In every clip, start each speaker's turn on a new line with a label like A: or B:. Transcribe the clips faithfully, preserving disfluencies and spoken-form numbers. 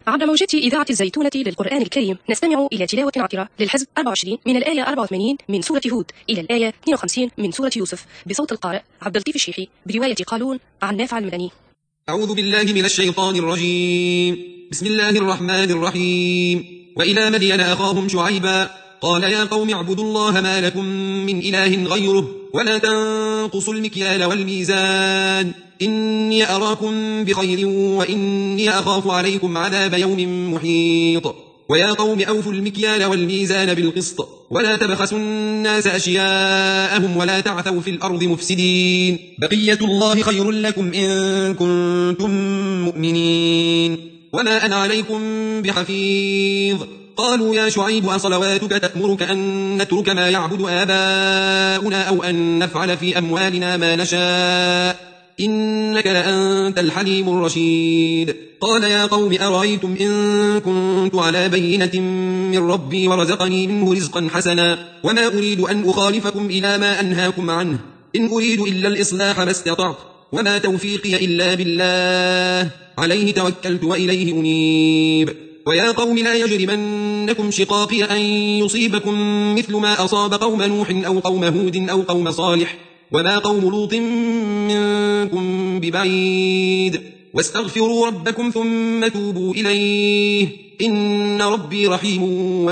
A: عبر موجات إذاعة الزيتونة للقرآن الكريم نستمع إلى تلاوة عطرة للحزب أربعة وعشرين من الآية أربعة وثمانين من سورة هود إلى الآية اثنين وخمسين من سورة يوسف بصوت القارئ عبد اللطيف الشيحي برواية قالون عن نافع المدني.
B: أعوذ بالله من الشيطان الرجيم. بسم الله الرحمن الرحيم. وإلى مدين أخاهم شعيبا قال يا قوم اعبدوا الله ما لكم من إله غيره ولا تنقصوا المكيال والميزان إني أراكم بخير وإني أخاف عليكم عذاب يوم محيط. ويا قوم أوفوا المكيال والميزان بالقسط ولا تبخسوا الناس أشياءهم ولا تعثوا في الأرض مفسدين بقية الله خير لكم إن كنتم مؤمنين وما أنا عليكم بحفيظ. قالوا يا شعيب أصلواتك تأمرك أن نترك ما يعبد آباؤنا أو أن نفعل في أموالنا ما نشاء إنك لأنت الحليم الرشيد. قال يا قوم أرأيتم إن كنت على بينة من ربي ورزقني منه رزقا حسنا وما أريد أن أخالفكم إلى ما أنهاكم عنه إن أريد إلا الإصلاح ما استطعت وما توفيقي إلا بالله عليه توكلت وإليه أنيب. ويا قوم لا يجرمنكم شقاقي أن يصيبكم مثل ما أصاب قوم نوح أو قوم هود أو قوم صالح وما قوم لوط منكم ببعيد واستغفروا ربكم ثم توبوا إليه إن ربي رحيم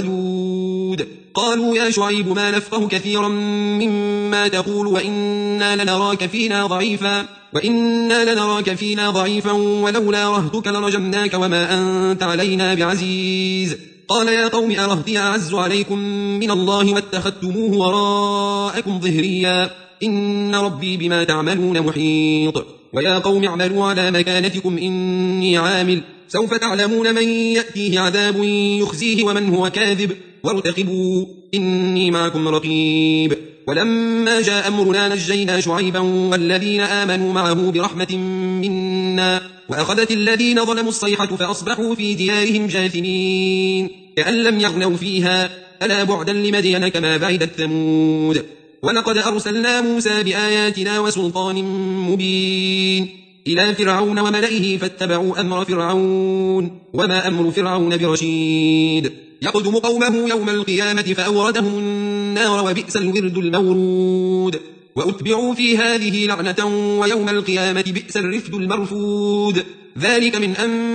B: ودود. قالوا يا شعيب ما نفقه كثيرا مما تقول وإنا لنراك فينا ضعيفا وإنا لنراك فينا ضعيفا ولولا رهتك لرجمناك وما أنت علينا بعزيز. قال يا قوم أرهتي أعز عليكم من الله واتخذتموه وراءكم ظهريا إن ربي بما تعملون محيط. ويا قوم اعملوا على مكانتكم إني عامل سوف تعلمون من يأتيه عذاب يخزيه ومن هو كاذب وارتقبوا إني معكم رقيب. ولما جاء أمرنا نجينا شعيبا والذين آمنوا معه برحمة منا وأخذت الذين ظلموا الصيحة فأصبحوا في ديارهم جاثمين كأن لم يغنوا فيها ألا بعدا لمدين كما بعدت ثمود. ولقد أرسلنا موسى بآياتنا وسلطان مبين إلى فرعون وملئه فاتبعوا أمر فرعون وما أمر فرعون برشيد يقدم قومه يوم القيامة فأوردهم النار وبئس الورد المورود وأتبعوا في هذه لعنة ويوم القيامة بئس الرفد المرفود. ذلك من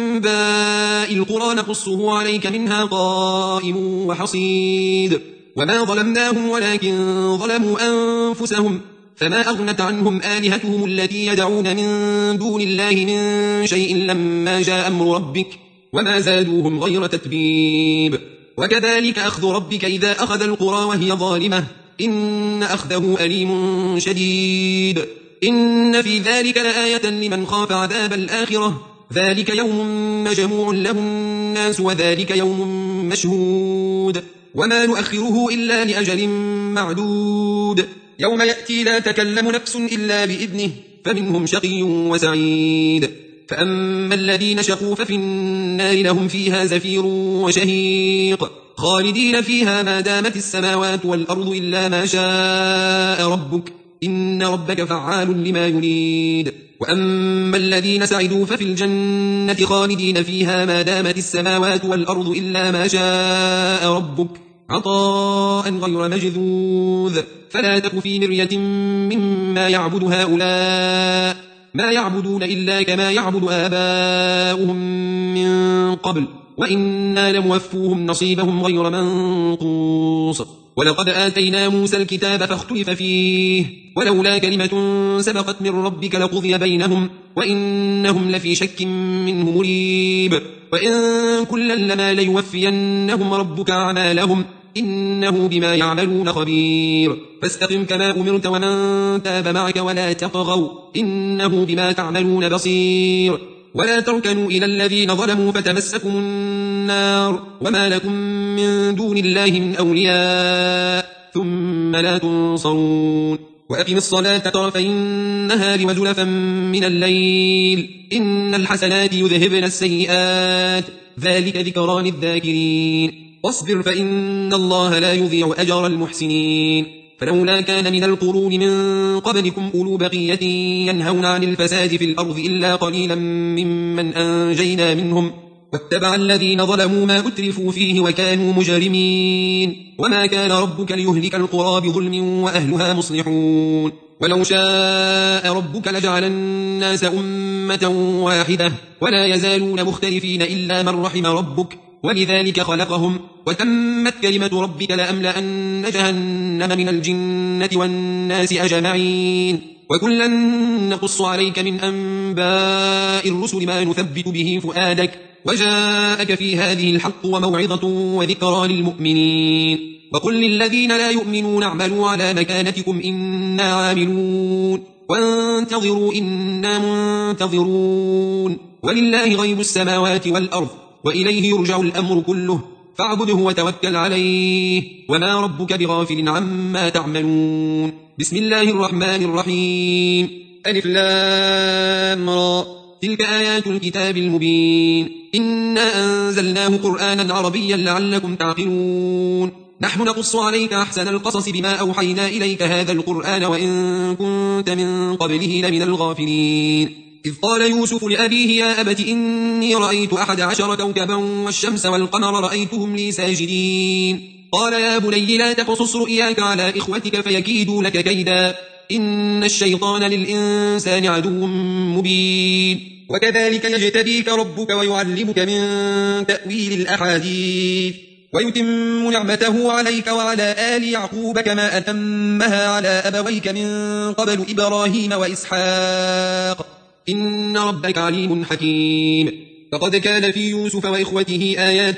B: أنباء القرى نقصه عليك منها قائم وحصيد وما ظلمناهم ولكن ظلموا أنفسهم فما أغنت عنهم آلهتهم التي يدعون من دون الله من شيء لما جاء أمر ربك وما زادوهم غير تتبيب. وكذلك أخذ ربك إذا أخذ القرى وهي ظالمة إن أخذه أليم شديد. إن في ذلك لآية لمن خاف عذاب الآخرة ذلك يوم مجموع له الناس وذلك يوم مشهود وما نؤخره إلا لأجل معدود يوم يأتي لا تكلم نفس إلا بإذنه فمنهم شقي وسعيد. فأما الذين شقوا ففي النار لهم فيها زفير وشهيق خالدين فيها ما دامت السماوات والأرض إلا ما شاء ربك إن ربك فعال لما يريد. وأما الذين سعدوا ففي الجنة خالدين فيها ما دامت السماوات والأرض إلا ما شاء ربك عطاء غير مجذوذ فلا تك في مرية مما يعبد هؤلاء ما يعبدون إلا كما يعبد آباؤهم من قبل وإنا لموفوهم نصيبهم غير منقوص. ولقد آتينا موسى الكتاب فاختلف فيه ولولا كلمة سبقت من ربك لقضي بينهم وإنهم لفي شك منه مريب. وإن كلا لما ليوفينهم ربك أعمالهم إنه بما يعملون خبير. فاستقم كما أمرت ومن تاب معك ولا تطغوا إنه بما تعملون بصير. ولا تركنوا إلى الذين ظلموا فتمسكم النار وما لكم من دون الله من أولياء ثم لا تنصرون. وأقم الصلاة طرفي النهار وزلفا من الليل إن الحسنات يذهبن السيئات ذلك ذكرى للذاكرين. واصبر فإن الله لا يضيع أجر المحسنين. فلولا كان من القرون من قبلكم أولو بقية ينهون عن الفساد في الأرض إلا قليلا ممن أنجينا منهم واتبع الذين ظلموا ما أترفوا فيه وكانوا مجرمين وما كان ربك ليهلك القرى بظلم وأهلها مصلحون ولو شاء ربك لجعل الناس أمة واحدة ولا يزالون مختلفين إلا من رحم ربك ولذلك خلقهم وتمت كلمة ربك لأملأن جهنم من الجنة والناس أجمعين وكلا نقص عليك من أنباء الرسل ما نثبت به فؤادك وجاءك في هذه الحق وموعظة وذكرى للمؤمنين وقل للذين لا يؤمنون اعملوا على مكانتكم إنا عاملون وانتظروا إنا منتظرون ولله غيب السماوات والأرض وإليه يرجع الأمر كله فاعبده وتوكل عليه وما ربك بغافل عما تعملون بسم الله الرحمن الرحيم ألف لام را تلك آيات الكتاب المبين إنا أنزلناه قرآنا عربيا لعلكم تعقلون نحن نقص عليك أحسن القصص بما أوحينا إليك هذا القرآن وإن كنت من قبله لمن الغافلين إذ قال يوسف لأبيه يا أبت إني رأيت أحد عشر كوكبا والشمس والقمر رأيتهم لي ساجدين قال يا بني لا تقصص رؤياك على إخوتك فيكيدوا لك كيدا إن الشيطان للإنسان عدو مبين وكذلك يجتبيك ربك ويعلمك من تأويل الأحاديث ويتم نعمته عليك وعلى آل يعقوب كما أتمها على أبويك من قبل إبراهيم وإسحاق إن ربك عليم حكيم فقد كان في يوسف وإخوته آيات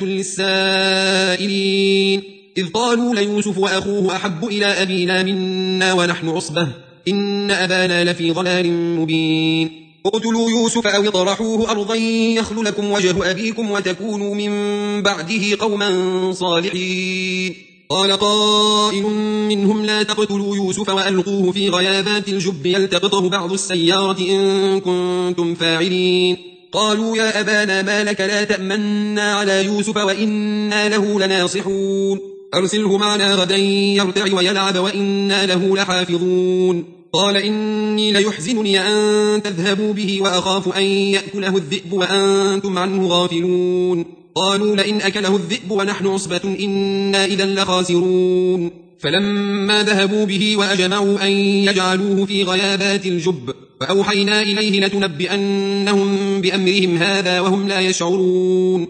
B: للسائلين إذ قالوا ليوسف وأخوه أحب إلى أبينا منا ونحن عصبة إن أبانا لفي ضلال مبين اقتلوا يوسف أو اطرحوه أرضا يخل لكم وجه أبيكم وتكونوا من بعده قوما صالحين قال قائل منهم لا تقتلوا يوسف وألقوه في غيابات الجب يلتقطه بعض السيارة إن كنتم فاعلين قالوا يا أبانا ما لك لا تأمنا على يوسف وإنا له لناصحون أرسله معنا غدا يرتع ويلعب وإنا له لحافظون قال إني ليحزنني أن تذهبوا به وأخاف أن يأكله الذئب وأنتم عنه غافلون قالوا لئن أكله الذئب ونحن عصبة إنا إذا لخاسرون فلما ذهبوا به وأجمعوا أن يجعلوه في غيابات الجب فأوحينا إليه لتنبئنهم بأمرهم هذا وهم لا يشعرون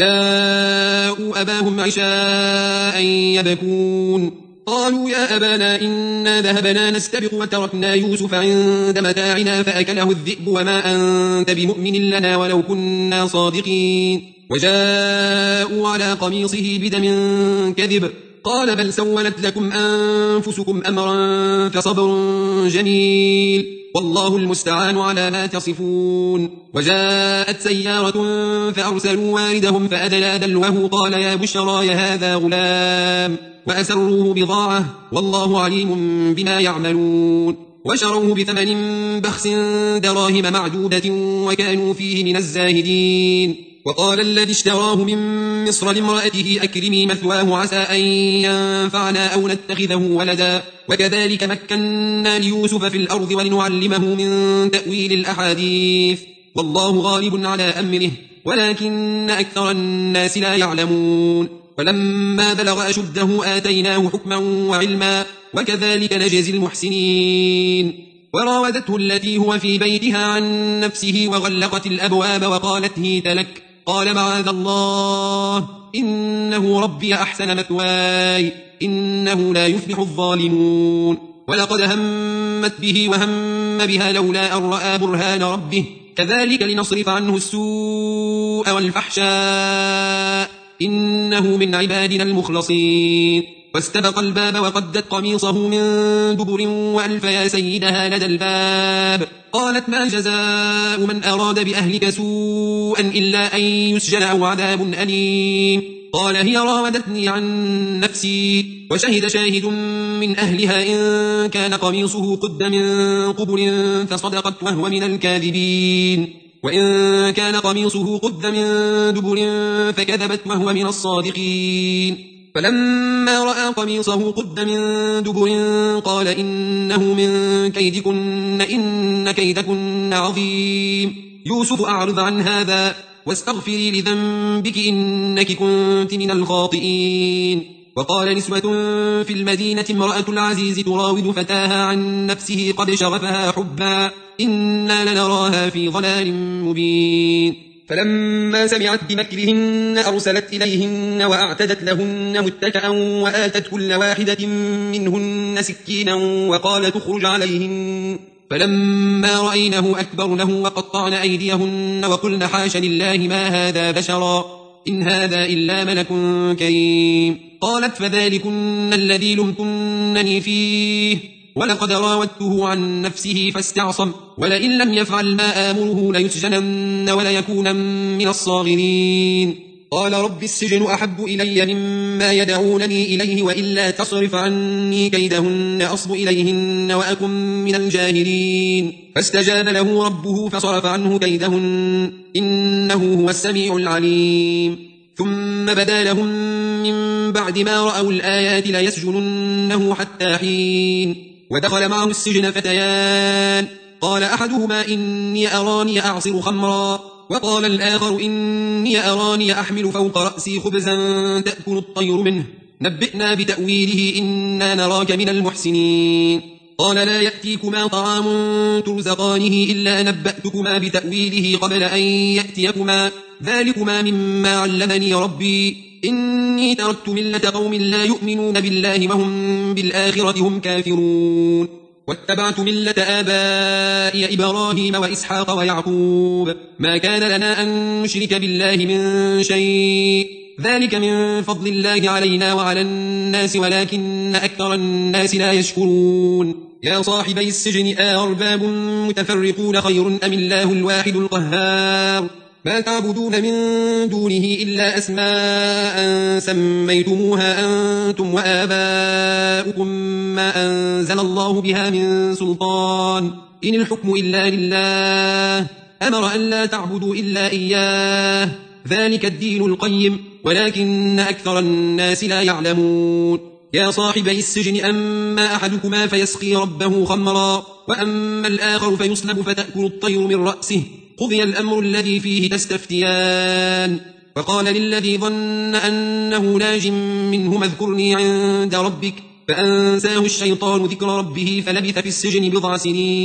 B: وجاءوا أباهم عشاء يبكون قالوا يا أبانا إنا ذهبنا نستبق وتركنا يوسف عند متاعنا فأكله الذئب وما أنت بمؤمن لنا ولو كنا صادقين وجاءوا على قميصه بدم كذب قال بل سولت لكم أنفسكم أمرا فصبر جميل والله المستعان على ما تصفون وجاءت سيارة فأرسلوا واردهم فأدلى دلوه قال يا بشرى هذا غلام وأسروه بضاعة والله عليم بما يعملون وشروه بثمن بخس دراهم معدودة وكانوا فيه من الزاهدين وقال الذي اشتراه من مصر لامرأته أكرمي مثواه عسى أن ينفعنا أو نتخذه ولدا وكذلك مكنا ليوسف في الأرض ولنعلمه من تأويل الأحاديث والله غالب على أمره ولكن أكثر الناس لا يعلمون ولما بلغ أشده آتيناه حكما وعلما وكذلك نجزي المحسنين وراودته التي هو في بيتها عن نفسه وغلقت الأبواب وقالت هيت لك قال معاذ الله إنه ربي أحسن مثواي إنه لا يفلح الظالمون ولقد همت به وهم بها لولا أن رأى برهان ربه كذلك لنصرف عنه السوء والفحشاء إنه من عبادنا المخلصين واستبق الباب وقدت قميصه من دبر وألف يا سيدها لدى الباب قالت ما جزاء من أراد بأهلك سوءا إلا أن يسجن أو عذاب أليم قال هي راودتني عن نفسي وشهد شاهد من أهلها إن كان قميصه قد من قبل فصدقت وهو من الكاذبين وإن كان قميصه قد من دبر فكذبت وهو من الصادقين فلما رأى قميصه قد من دبر قال إنه من كيدكن إن كيدكن عظيم يوسف أعرض عن هذا واستغفري لذنبك إنك كنت من الخاطئين. وقال نسوة في المدينة امرأة العزيز تراود فتاها عن نفسه قد شغفها حبا إنا لنراها في ضلال مبين. فلما سمعت بمكرهن أرسلت إليهن وأعتدت لهن متكئا وآتت كل واحدة منهن سكينا وقالت اخرج عليهن. فلما رأينه أكبرنه وقطعن أيديهن وقلن حاش لله ما هذا بشرا إن هذا إلا ملك كريم. قالت فذلكن الذي لمتنني فيه ولقد راودته عن نفسه فاستعصم ولئن لم يفعل ما آمره ليسجنن وليكون من الصاغرين. قال رب السجن أحب إلي مما يدعونني إليه وإلا تصرف عني كيدهن أصب إليهن وأكن من الجاهلين. فاستجاب له ربه فصرف عنه كيدهن إنه هو السميع العليم. ثم بدا لهم من بعد ما رأوا الآيات ليسجننه حتى حين. ودخل معه السجن فتيان قال أحدهما إني أراني أعصر خمرا وقال الآخر إني أراني أحمل فوق رأسي خبزا تأكل الطير منه نبئنا بتأويله إنا نراك من المحسنين. قال لا يأتيكما طعام ترزقانه إلا نبأتكما بتأويله قبل أن يأتيكما ذلكما مما علمني ربي إني تركت ملة قوم لا يؤمنون بالله وهم بالآخرة هم كافرون واتبعت ملة آبائي إبراهيم وإسحاق ويعقوب ما كان لنا أن نشرك بالله من شيء ذلك من فضل الله علينا وعلى الناس ولكن أكثر الناس لا يشكرون. يا صاحبي السجن أأرباب متفرقون خير أم الله الواحد القهار ما تعبدون من دونه إلا أسماء سميتموها أنتم وآباؤكم ما أنزل الله بها من سلطان إن الحكم إلا لله أمر أن لا تعبدوا إلا إياه ذلك الدين القيم ولكن أكثر الناس لا يعلمون. يا صاحبي السجن أما أحدكما فيسقي ربه خمرا وأما الآخر فيصلب فتأكل الطير من رأسه قضي الأمر الذي فيه تستفتيان. فقال للذي ظن أنه ناج منهما اذكرني عند ربك فأنساه الشيطان ذكر ربه فلبث في السجن بضع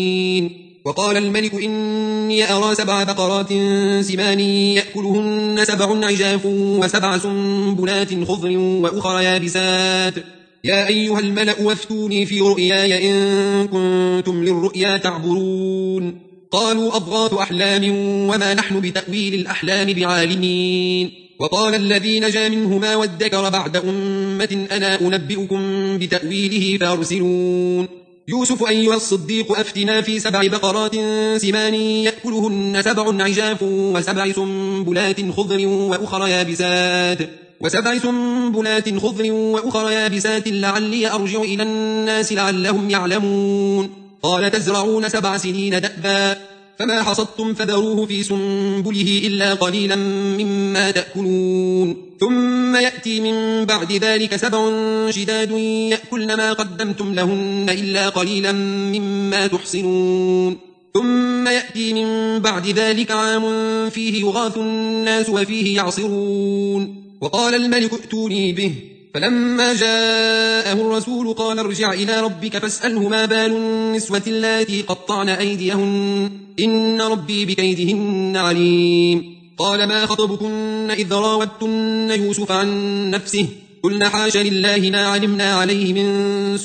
B: سنين. وقال الملك إني أرى سبع بقرات سمان يأكلهن سبع عجاف وسبع سنبلات خضر وأخرى يابسات يا أيها الملأ وافتوني في رؤياي إن كنتم للرؤيا تعبرون. قالوا أضغاث أحلام وما نحن بتأويل الأحلام بعالمين. وقال الذي نجا منهما وادكر بعد أمة أنا أنبئكم بتأويله فارسلون. يوسف أيها الصديق أفتنا في سبع بقرات سمان يأكلهن سبع عجاف وسبع سنبلات خضر وأخرى يابسات وسبع سنبلات خضر وأخرى يابسات لعلي أرجع إلى الناس لعلهم يعلمون. قال تزرعون سبع سنين دأبا فما حصدتم فذروه في سنبله إلا قليلا مما تأكلون ثم يأتي من بعد ذلك سبع شداد يأكلن ما قدمتم لهن إلا قليلا مما تحصنون ثم يأتي من بعد ذلك عام فيه يغاث الناس وفيه يعصرون. وقال الملك ائتوني به فلما جاءه الرسول قال ارجع إلى ربك فاسأله ما بال النسوة اللاتي قطعن أيديهن إن ربي بكيدهن عليم. قال ما خطبكن إذ راودتن يوسف عن نفسه قلنا حاش لله ما علمنا عليه من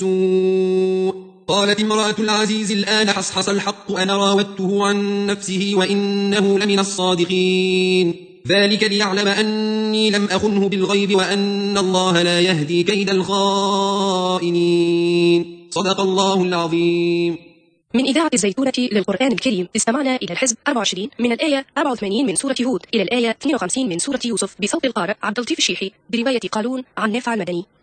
B: سوء. قالت امرأة العزيز الآن حصحص الحق أنا راودته عن نفسه وإنه لمن الصادقين ذلك ليعلم أني لم أخنه بالغيب وأن الله لا يهدي كيد الخائنين. صدق الله العظيم.
A: من إذاعة الزيتونة للقرآن الكريم استمعنا إلى الحزب أربعة وعشرين من الآية أربعة وثمانين من سورة هود إلى الآية اثنين وخمسين من سورة يوسف بصوت القارئ عبد اللطيف الشيحي برواية قالون عن نافع المدني.